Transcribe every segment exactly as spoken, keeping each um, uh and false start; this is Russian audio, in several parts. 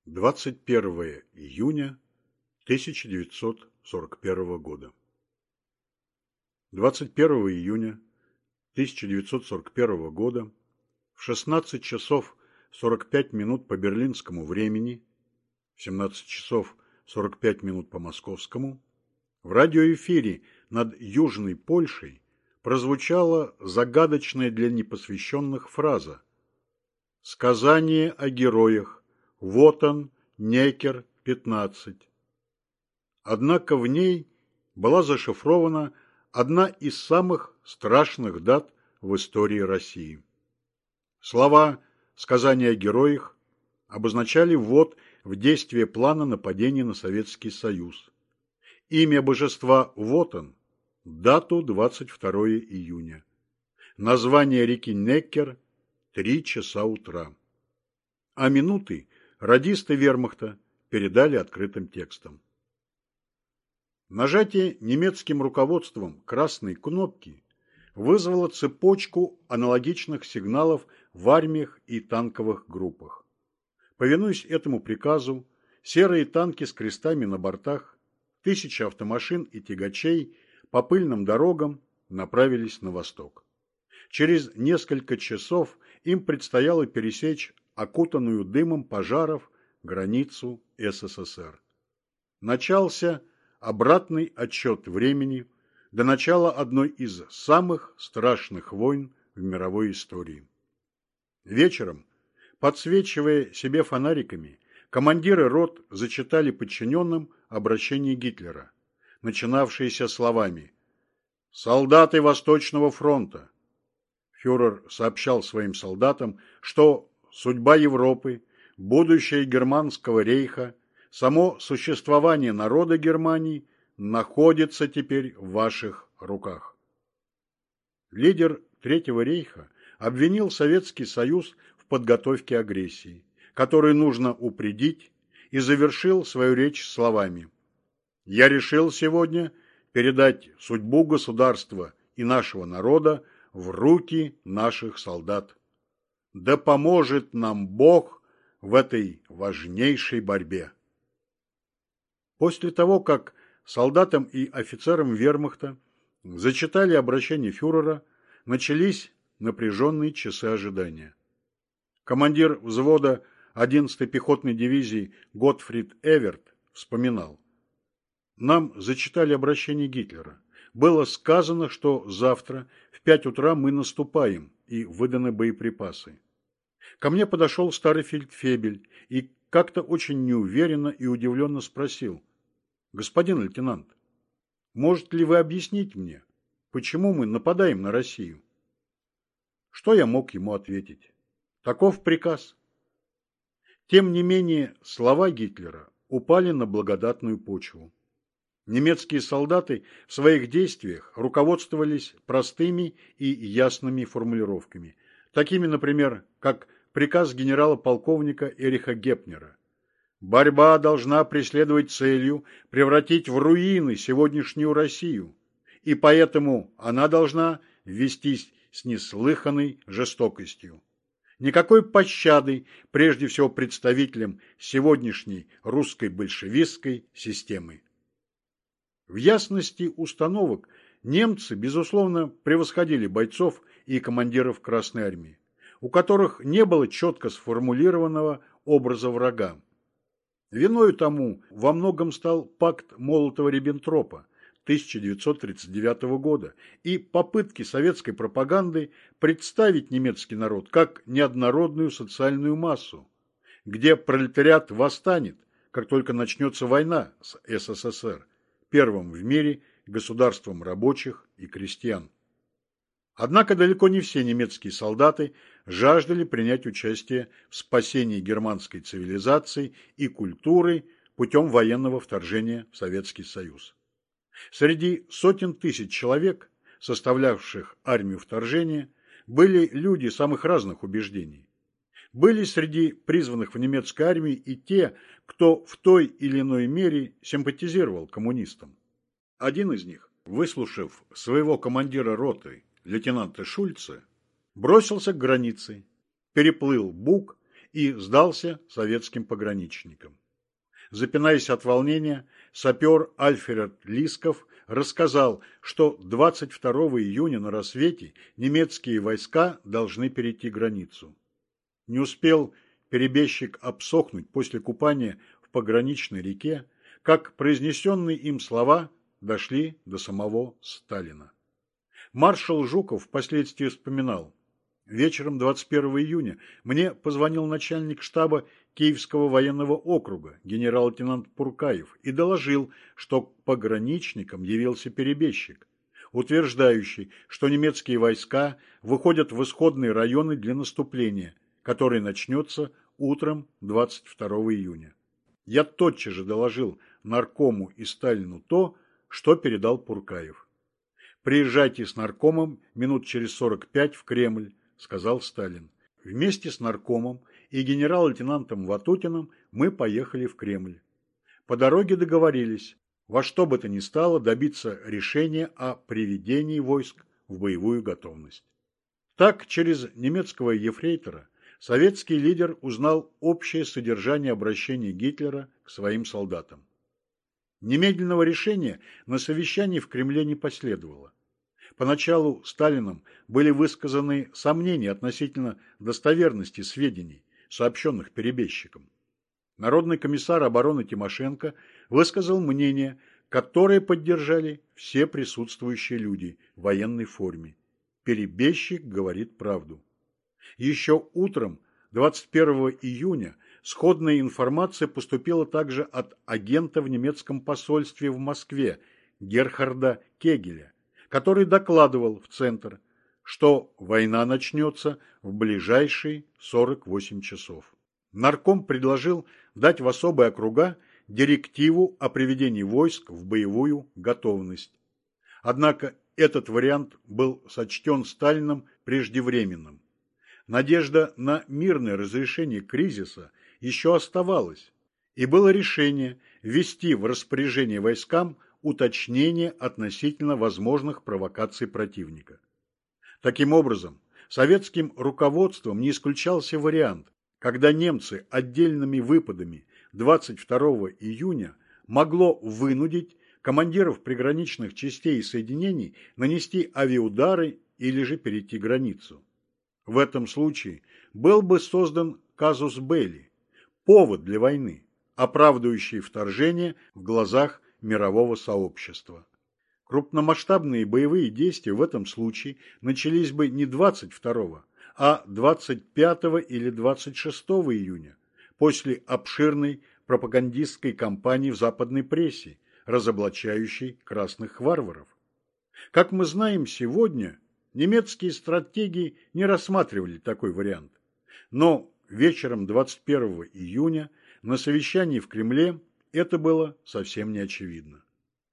двадцать первое июня тысяча девятьсот сорок первого года. двадцать первого июня тысяча девятьсот сорок первого года в шестнадцать часов сорок пять минут по берлинскому времени, в семнадцать часов сорок пять минут по московскому, в радиоэфире над Южной Польшей прозвучала загадочная для непосвященных фраза «Сказание о героях. Вот он, Некер, пятнадцать». Однако в ней была зашифрована одна из самых страшных дат в истории России. Слова «Сказание о героях» обозначали ввод в действие плана нападения на Советский Союз. Имя божества Вотан, дату двадцать второе июня. Название реки Неккер – три часа утра. А минуты радисты вермахта передали открытым текстом. Нажатие немецким руководством красной кнопки вызвало цепочку аналогичных сигналов в армиях и танковых группах. Повинуясь этому приказу, серые танки с крестами на бортах, тысячи автомашин и тягачей по пыльным дорогам направились на восток. Через несколько часов им предстояло пересечь окутанную дымом пожаров границу СССР. Начался обратный отсчет времени до начала одной из самых страшных войн в мировой истории. Вечером, подсвечивая себе фонариками, командиры рот зачитали подчиненным обращение Гитлера, начинавшееся словами «Солдаты Восточного фронта». Фюрер сообщал своим солдатам, что судьба Европы, будущее Германского рейха, само существование народа Германии находится теперь в ваших руках. Лидер Третьего рейха обвинил Советский Союз в подготовке агрессии, которую нужно упредить, и завершил свою речь словами: «Я решил сегодня передать судьбу государства и нашего народа в руки наших солдат. Да поможет нам Бог в этой важнейшей борьбе». После того, как солдатам и офицерам вермахта зачитали обращение фюрера, начались напряженные часы ожидания. Командир взвода одиннадцатой пехотной дивизии Готфрид Эверт вспоминал: «Нам зачитали обращение Гитлера. Было сказано, что завтра в пять утра мы наступаем и выданы боеприпасы. Ко мне подошел старый фельдфебель и как-то очень неуверенно и удивленно спросил: господин лейтенант, можете ли вы объяснить мне, почему мы нападаем на Россию?» Что я мог ему ответить? Таков приказ. Тем не менее, слова Гитлера упали на благодатную почву. Немецкие солдаты в своих действиях руководствовались простыми и ясными формулировками, такими, например, как приказ генерала-полковника Эриха Гепнера: «Борьба должна преследовать целью превратить в руины сегодняшнюю Россию, и поэтому она должна вестись с неслыханной жестокостью. Никакой пощады, прежде всего представителям сегодняшней русской большевистской системы». В ясности установок немцы, безусловно, превосходили бойцов и командиров Красной Армии, у которых не было четко сформулированного образа врага. Виною тому во многом стал пакт Молотова-Риббентропа тысяча девятьсот тридцать девятого года и попытки советской пропаганды представить немецкий народ как неоднородную социальную массу, где пролетариат восстанет, как только начнется война с СССР, первым в мире государством рабочих и крестьян. Однако далеко не все немецкие солдаты жаждали принять участие в спасении германской цивилизации и культуры путем военного вторжения в Советский Союз. Среди сотен тысяч человек, составлявших армию вторжения, были люди самых разных убеждений. Были среди призванных в немецкой армии и те, кто в той или иной мере симпатизировал коммунистам. Один из них, выслушав своего командира роты, лейтенанта Шульца, бросился к границе, переплыл Буг и сдался советским пограничникам. Запинаясь от волнения, сапер Альфред Лисков рассказал, что двадцать второго июня на рассвете немецкие войска должны перейти границу. Не успел перебежчик обсохнуть после купания в пограничной реке, как произнесенные им слова дошли до самого Сталина. Маршал Жуков впоследствии вспоминал: вечером двадцать первого июня мне позвонил начальник штаба Киевского военного округа генерал-лейтенант Пуркаев и доложил, что к пограничникам явился перебежчик, утверждающий, что немецкие войска выходят в исходные районы для наступления, которое начнется утром двадцать второго июня. Я тотчас же доложил наркому и Сталину то, что передал Пуркаев. «Приезжайте с наркомом минут через сорок пять в Кремль», – сказал Сталин. Вместе с наркомом и генерал-лейтенантом Ватутиным мы поехали в Кремль. По дороге договорились во что бы то ни стало добиться решения о приведении войск в боевую готовность. Так, через немецкого ефрейтора советский лидер узнал общее содержание обращения Гитлера к своим солдатам. Немедленного решения на совещании в Кремле не последовало. Поначалу Сталином были высказаны сомнения относительно достоверности сведений, сообщенных перебежчиком. Народный комиссар обороны Тимошенко высказал мнение, которое поддержали все присутствующие люди в военной форме. Перебежчик говорит правду. Еще утром двадцать первого июня сходная информация поступила также от агента в немецком посольстве в Москве Герхарда Кегеля, который докладывал в Центр, что война начнется в ближайшие сорок восемь часов. Нарком предложил дать в особые округа директиву о приведении войск в боевую готовность. Однако этот вариант был сочтен Сталином преждевременным. Надежда на мирное разрешение кризиса еще оставалась, и было решение ввести в распоряжение войскам уточнение относительно возможных провокаций противника. Таким образом, советским руководством не исключался вариант, когда немцы отдельными выпадами двадцать второго июня могло вынудить командиров приграничных частей и соединений нанести авиаудары или же перейти границу. В этом случае был бы создан казус белли, повод для войны, оправдывающий вторжение в глазах мирового сообщества. Крупномасштабные боевые действия в этом случае начались бы не двадцать второго, а двадцать пятого или двадцать шестого июня, после обширной пропагандистской кампании в западной прессе, разоблачающей красных варваров. Как мы знаем сегодня, немецкие стратеги не рассматривали такой вариант. Но вечером двадцать первого июня на совещании в Кремле это было совсем не очевидно.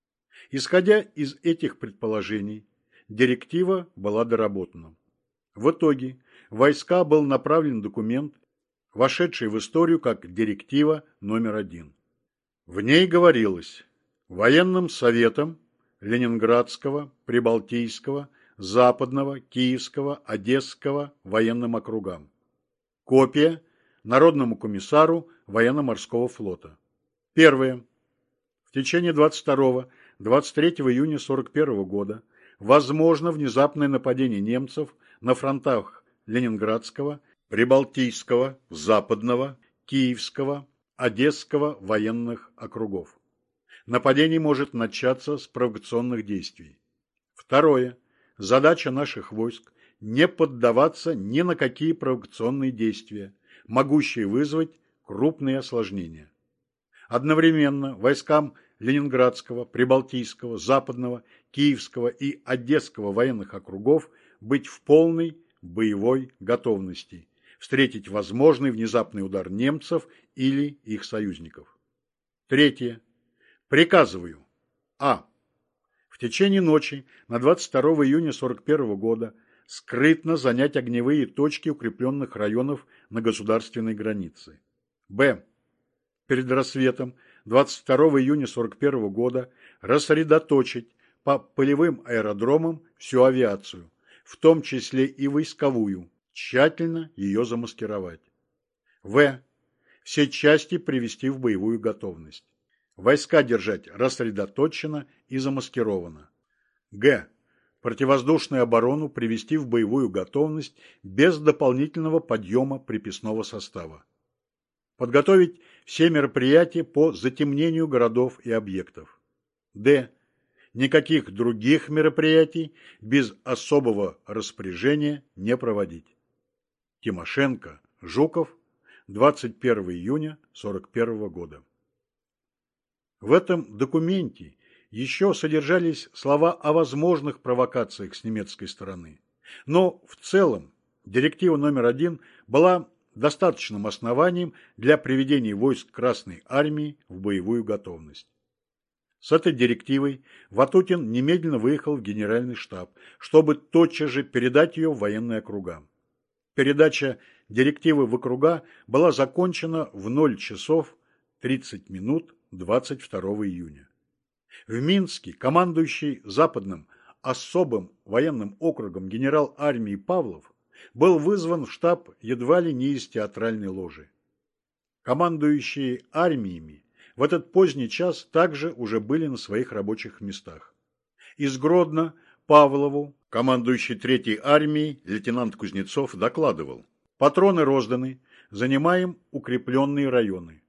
Исходя из этих предположений, директива была доработана. В итоге в войска был направлен документ, вошедший в историю как директива номер один. В ней говорилось: военным советам Ленинградского, Прибалтийского, Западного, Киевского, Одесского военным округам. Копия Народному комиссару военно-морского флота. Первое. В течение двадцать второго — двадцать третьего июня сорок первого года возможно внезапное нападение немцев на фронтах Ленинградского, Прибалтийского, Западного, Киевского, Одесского военных округов. Нападение может начаться с провокационных действий. Второе. Задача наших войск – не поддаваться ни на какие провокационные действия, могущие вызвать крупные осложнения. Одновременно войскам Ленинградского, Прибалтийского, Западного, Киевского и Одесского военных округов быть в полной боевой готовности, встретить возможный внезапный удар немцев или их союзников. Третье. Приказываю. А. В течение ночи на двадцать второго июня сорок первого года скрытно занять огневые точки укрепленных районов на государственной границе. Б. Перед рассветом двадцать второго июня сорок первого года рассредоточить по полевым аэродромам всю авиацию, в том числе и войсковую, тщательно ее замаскировать. В. Все части привести в боевую готовность. Войска держать рассредоточенно и замаскированно. Г. Противовоздушную оборону привести в боевую готовность без дополнительного подъема приписного состава. Подготовить все мероприятия по затемнению городов и объектов. Д. Никаких других мероприятий без особого распоряжения не проводить. Тимошенко, Жуков, двадцать первого июня сорок первого года. В этом документе еще содержались слова о возможных провокациях с немецкой стороны. Но в целом директива номер один была достаточным основанием для приведения войск Красной Армии в боевую готовность. С этой директивой Ватутин немедленно выехал в Генеральный штаб, чтобы тотчас же передать ее в военные округа. Передача директивы в округа была закончена в ноль часов тридцать минут двадцать второго июня. В Минске командующий Западным особым военным округом генерал армии Павлов был вызван в штаб едва ли не из театральной ложи. Командующие армиями в этот поздний час также уже были на своих рабочих местах. Из Гродно Павлову, командующий третьей армией, лейтенант Кузнецов докладывал: «Патроны розданы, занимаем укрепленные районы».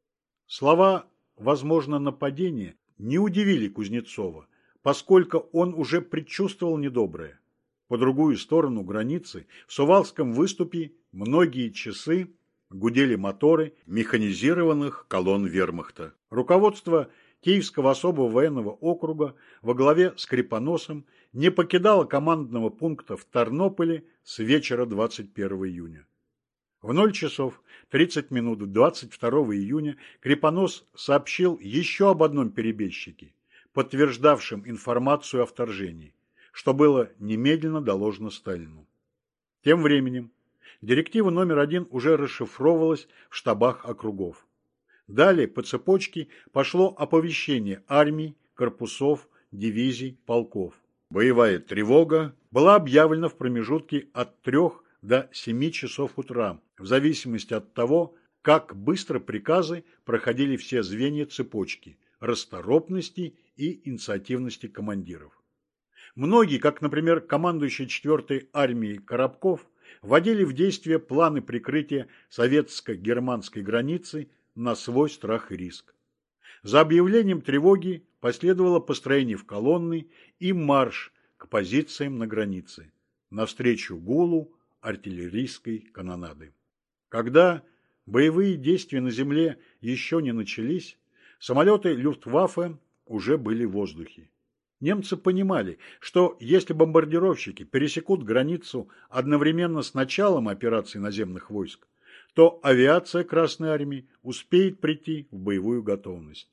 Слова «возможно нападение» не удивили Кузнецова, поскольку он уже предчувствовал недоброе. По другую сторону границы, в Сувалском выступе, многие часы гудели моторы механизированных колонн вермахта. Руководство Киевского особого военного округа во главе с Крепоносом не покидало командного пункта в Тарнополе с вечера двадцать первого июня. В ноль часов тридцать минут двадцать второго июня Крепонос сообщил еще об одном перебежчике, подтверждавшем информацию о вторжении, что было немедленно доложено Сталину. Тем временем директива номер один уже расшифровывалась в штабах округов. Далее по цепочке пошло оповещение армий, корпусов, дивизий, полков. Боевая тревога была объявлена в промежутке от трёх до семи часов утра, в зависимости от того, как быстро приказы проходили все звенья цепочки, расторопности и инициативности командиров. Многие, как, например, командующий четвёртой армией Коробков, вводили в действие планы прикрытия советско-германской границы на свой страх и риск. За объявлением тревоги последовало построение в колонны и марш к позициям на границе, навстречу гулу артиллерийской канонады. Когда боевые действия на земле еще не начались, самолеты Люфтваффе уже были в воздухе. Немцы понимали, что если бомбардировщики пересекут границу одновременно с началом операции наземных войск, то авиация Красной Армии успеет прийти в боевую готовность.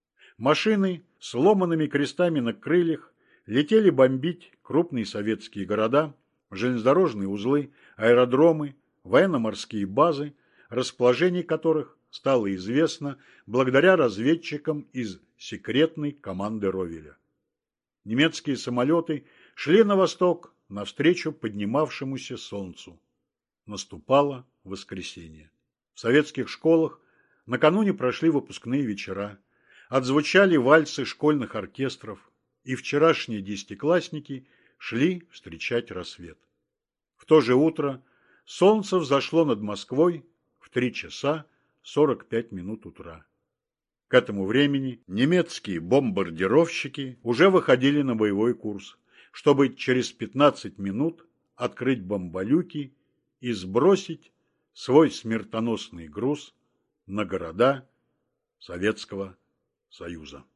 Машины с сломанными крестами на крыльях летели бомбить крупные советские города, железнодорожные узлы, аэродромы, военно-морские базы, расположение которых стало известно благодаря разведчикам из секретной команды Ровеля. Немецкие самолеты шли на восток навстречу поднимавшемуся солнцу. Наступало воскресенье. В советских школах накануне прошли выпускные вечера, отзвучали вальсы школьных оркестров, и вчерашние десятиклассники шли встречать рассвет. В то же утро солнце взошло над Москвой в три часа сорок пять минут утра. К этому времени немецкие бомбардировщики уже выходили на боевой курс, чтобы через пятнадцать минут открыть бомболюки и сбросить свой смертоносный груз на города Советского Союза.